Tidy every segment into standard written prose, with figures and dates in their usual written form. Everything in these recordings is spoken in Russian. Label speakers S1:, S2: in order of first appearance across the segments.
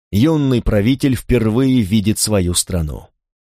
S1: Юный правитель впервые видит свою страну.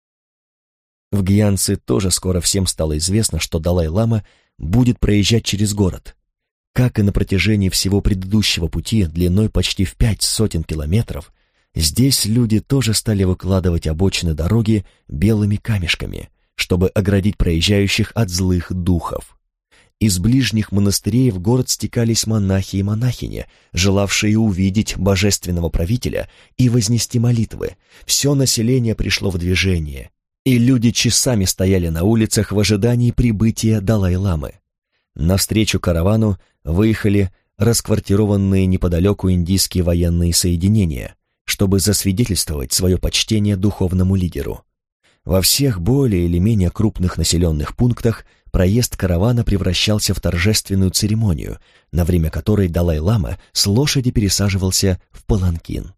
S1: В Гьянце тоже скоро всем стало известно, что Далай-лама будет проезжать через город. Как и на протяжении всего предыдущего пути, длиной почти в 5 сотен километров, здесь люди тоже стали выкладывать обочины дороги белыми камешками, чтобы оградить проезжающих от злых духов. Из ближних монастырей в город стекались монахи и монахини, желавшие увидеть божественного правителя и вознести молитвы. Все население пришло в движение, и люди часами стояли на улицах в ожидании прибытия Далай-ламы. Навстречу каравану выехали расквартированные неподалеку индийские военные соединения, чтобы засвидетельствовать свое почтение духовному лидеру. Во всех более или менее крупных населенных пунктах проезд каравана превращался в торжественную церемонию, на время которой Далай-лама с лошади пересаживался в паланкин.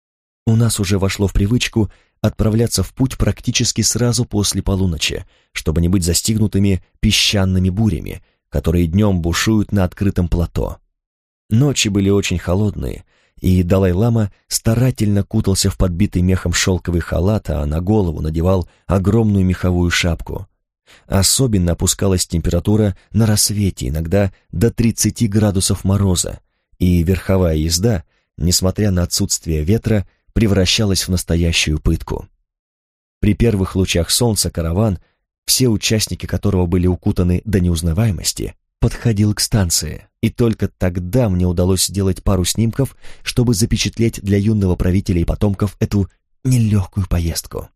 S1: У нас уже вошло в привычку отправляться в путь практически сразу после полуночи, чтобы не быть застигнутыми песчаными бурями, которые днем бушуют на открытом плато. Ночи были очень холодные, и Далай-лама старательно кутался в подбитый мехом шелковый халат, а на голову надевал огромную меховую шапку. Особенно опускалась температура на рассвете, иногда до 30 градусов мороза, и верховая езда, несмотря на отсутствие ветра, превращалась в настоящую пытку. При первых лучах солнца караван, все участники которого были укутаны до неузнаваемости, подходил к станции, и только тогда мне удалось сделать пару снимков, чтобы запечатлеть для юного правителя и потомков эту нелегкую поездку.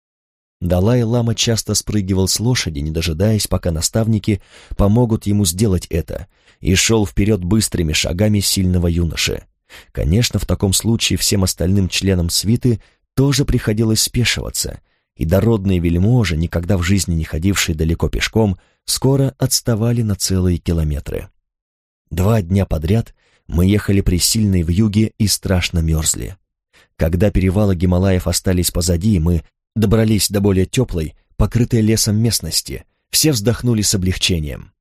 S1: Далай-лама часто спрыгивал с лошади, не дожидаясь, пока наставники помогут ему сделать это, и шел вперед быстрыми шагами сильного юноши. Конечно, в таком случае всем остальным членам свиты тоже приходилось спешиваться, и дородные вельможи, никогда в жизни не ходившие далеко пешком, скоро отставали на целые километры. 2 дня подряд мы ехали при сильной вьюге и страшно мерзли. Когда перевалы Гималаев остались позади, мы добрались до более теплой, покрытой лесом местности, все вздохнули с облегчением.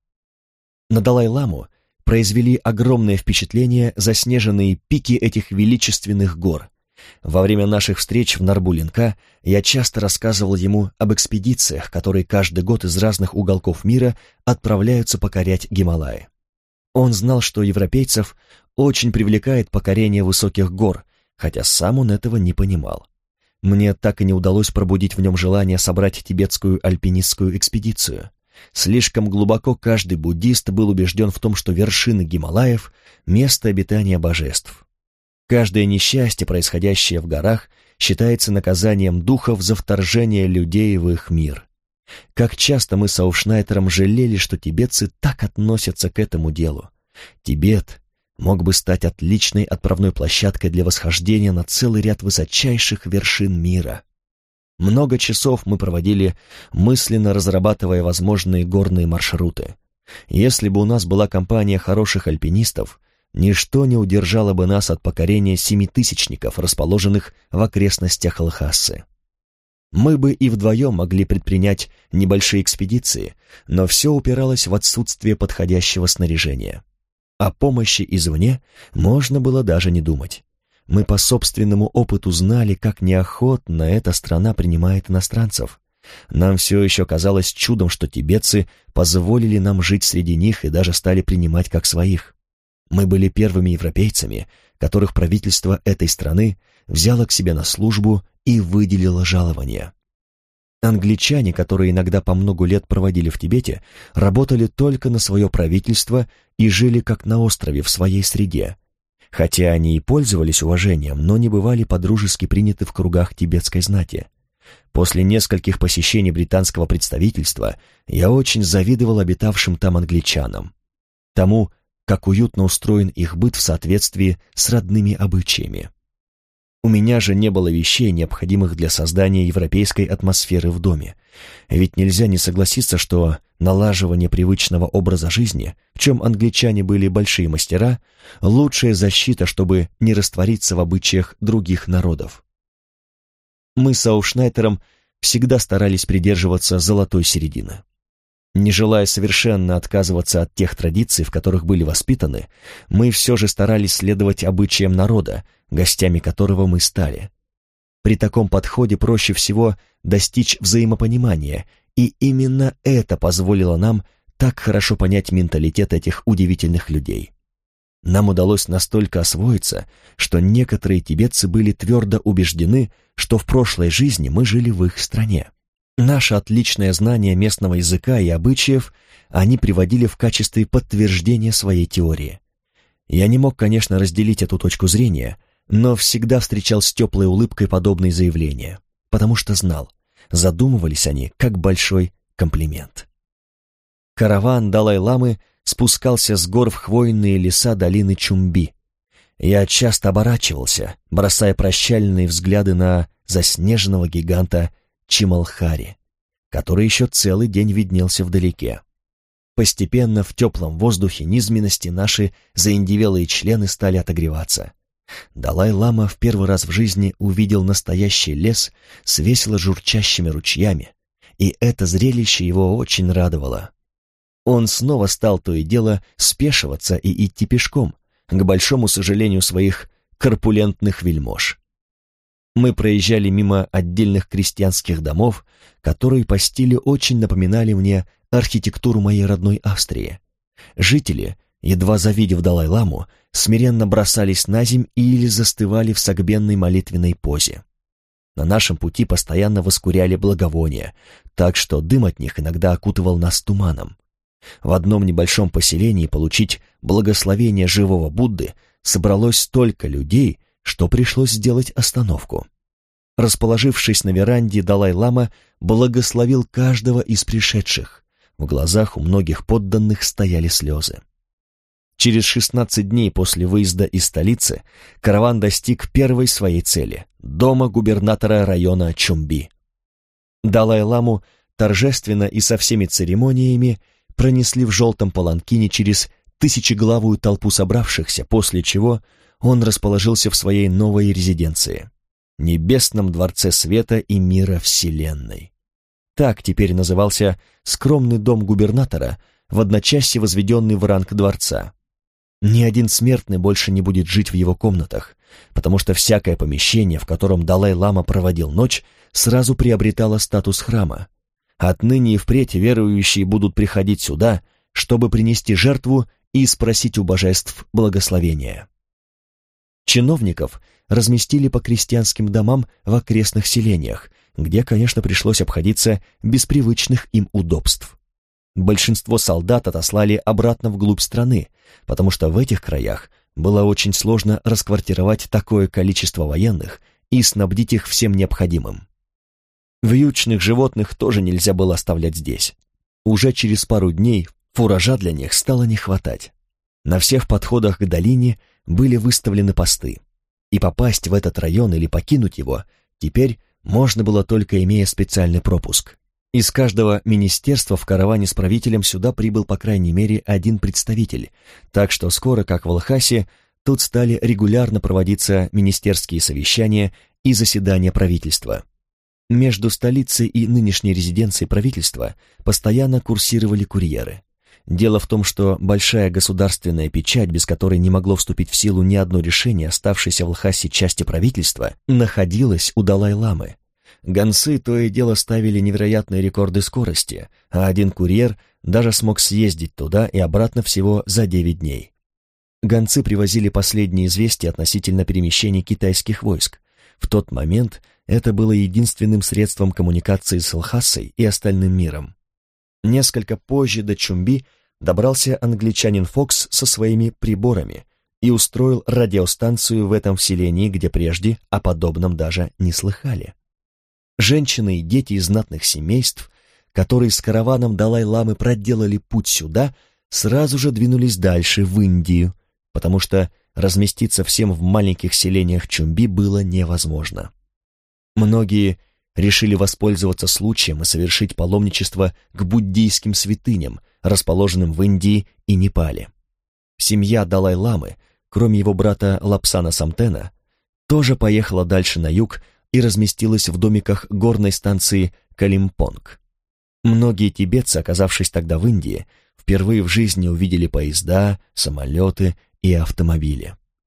S1: На Далай-ламу произвели огромное впечатление заснеженные пики этих величественных гор. Во время наших встреч в Нарбулинка я часто рассказывал ему об экспедициях, которые каждый год из разных уголков мира отправляются покорять Гималаи. Он знал, что европейцев очень привлекает покорение высоких гор, хотя сам он этого не понимал. Мне так и не удалось пробудить в нем желание собрать тибетскую альпинистскую экспедицию. Слишком глубоко каждый буддист был убежден в том, что вершины Гималаев — место обитания божеств. Каждое несчастье, происходящее в горах, считается наказанием духов за вторжение людей в их мир. Как часто мы с Аушнайтером жалели, что тибетцы так относятся к этому делу. Тибет мог бы стать отличной отправной площадкой для восхождения на целый ряд высочайших вершин мира. Много часов мы проводили, мысленно разрабатывая возможные горные маршруты. Если бы у нас была компания хороших альпинистов, ничто не удержало бы нас от покорения 7000-ников, расположенных в окрестностях Лхасы. Мы бы и вдвоем могли предпринять небольшие экспедиции, но все упиралось в отсутствие подходящего снаряжения. О помощи извне можно было даже не думать. Мы по собственному опыту знали, как неохотно эта страна принимает иностранцев. Нам все еще казалось чудом, что тибетцы позволили нам жить среди них и даже стали принимать как своих. Мы были первыми европейцами, которых правительство этой страны взяло к себе на службу и выделило жалование. Англичане, которые иногда по много лет проводили в Тибете, работали только на свое правительство и жили как на острове в своей среде. Хотя они и пользовались уважением, но не бывали подружески приняты в кругах тибетской знати. После нескольких посещений британского представительства я очень завидовал обитавшим там англичанам, тому, как уютно устроен их быт в соответствии с родными обычаями. У меня же не было вещей, необходимых для создания европейской атмосферы в доме. Ведь нельзя не согласиться, что налаживание привычного образа жизни, в чем англичане были большие мастера, лучшая защита, чтобы не раствориться в обычаях других народов. Мы с Аушнайтером всегда старались придерживаться золотой середины. Не желая совершенно отказываться от тех традиций, в которых были воспитаны, мы все же старались следовать обычаям народа, гостями которого мы стали. При таком подходе проще всего достичь взаимопонимания, и именно это позволило нам так хорошо понять менталитет этих удивительных людей. Нам удалось настолько освоиться, что некоторые тибетцы были твердо убеждены, что в прошлой жизни мы жили в их стране. Наше отличное знание местного языка и обычаев они приводили в качестве подтверждения своей теории. Я не мог, конечно, разделить эту точку зрения, но всегда встречал с теплой улыбкой подобные заявления, потому что знал, задумывались они как большой комплимент. Караван Далай-ламы спускался с гор в хвойные леса долины Чумби. Я часто оборачивался, бросая прощальные взгляды на заснеженного гиганта Чималхари, который еще целый день виднелся вдалеке. Постепенно в теплом воздухе низменности наши заиндевелые члены стали отогреваться. Далай-лама в первый раз в жизни увидел настоящий лес с весело журчащими ручьями, и это зрелище его очень радовало. Он снова стал то и дело спешиваться и идти пешком, к большому сожалению своих корпулентных вельмож. Мы проезжали мимо отдельных крестьянских домов, которые по стилю очень напоминали мне архитектуру моей родной Австрии. Жители, едва завидев Далай-ламу, смиренно бросались наземь или застывали в согбенной молитвенной позе. На нашем пути постоянно воскуряли благовония, так что дым от них иногда окутывал нас туманом. В одном небольшом поселении получить благословение живого Будды собралось столько людей, что пришлось сделать остановку. Расположившись на веранде, Далай-лама благословил каждого из пришедших. В глазах у многих подданных стояли слезы. Через 16 дней после выезда из столицы караван достиг первой своей цели – дома губернатора района Чумби. Далай-ламу торжественно и со всеми церемониями пронесли в желтом паланкине через тысячеглавую толпу собравшихся, после чего он расположился в своей новой резиденции – Небесном дворце света и мира Вселенной. Так теперь назывался скромный дом губернатора, в одночасье возведенный в ранг дворца. Ни один смертный больше не будет жить в его комнатах, потому что всякое помещение, в котором Далай-лама проводил ночь, сразу приобретало статус храма. Отныне и впредь верующие будут приходить сюда, чтобы принести жертву и спросить у божеств благословения. Чиновников разместили по крестьянским домам в окрестных селениях, где, конечно, пришлось обходиться без привычных им удобств. Большинство солдат отослали обратно вглубь страны, потому что в этих краях было очень сложно расквартировать такое количество военных и снабдить их всем необходимым. Вьючных животных тоже нельзя было оставлять здесь. Уже через пару дней фуража для них стало не хватать. На всех подходах к долине были выставлены посты, и попасть в этот район или покинуть его теперь можно было только имея специальный пропуск. Из каждого министерства в караване с правителем сюда прибыл по крайней мере один представитель, так что скоро, как в Лхасе, тут стали регулярно проводиться министерские совещания и заседания правительства. Между столицей и нынешней резиденцией правительства постоянно курсировали курьеры. Дело в том, что большая государственная печать, без которой не могло вступить в силу ни одно решение оставшейся в Лхасе части правительства, находилась у Далай-ламы. Гонцы то и дело ставили невероятные рекорды скорости, а один курьер даже смог съездить туда и обратно всего за 9 дней. Гонцы привозили последние известия относительно перемещений китайских войск. В тот момент это было единственным средством коммуникации с Лхасой и остальным миром. Несколько позже до Чумби добрался англичанин Фокс со своими приборами и устроил радиостанцию в этом селении, где прежде о подобном даже не слыхали. Женщины и дети из знатных семейств, которые с караваном Далай-ламы проделали путь сюда, сразу же двинулись дальше, в Индию, потому что разместиться всем в маленьких селениях Чумби было невозможно. Многие решили воспользоваться случаем и совершить паломничество к буддийским святыням, расположенным в Индии и Непале. Семья Далай-ламы, кроме его брата Лапсана Самтена, тоже поехала дальше на юг и разместилась в домиках горной станции Калимпонг. Многие тибетцы, оказавшись тогда в Индии, впервые в жизни увидели поезда, самолеты и автомобили.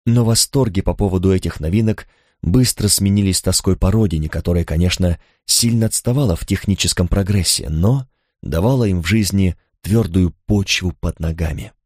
S1: Но восторги по поводу этих новинок быстро сменились тоской по родине, которая, конечно, сильно отставала в техническом прогрессе, но давала им в жизни твердую почву под ногами.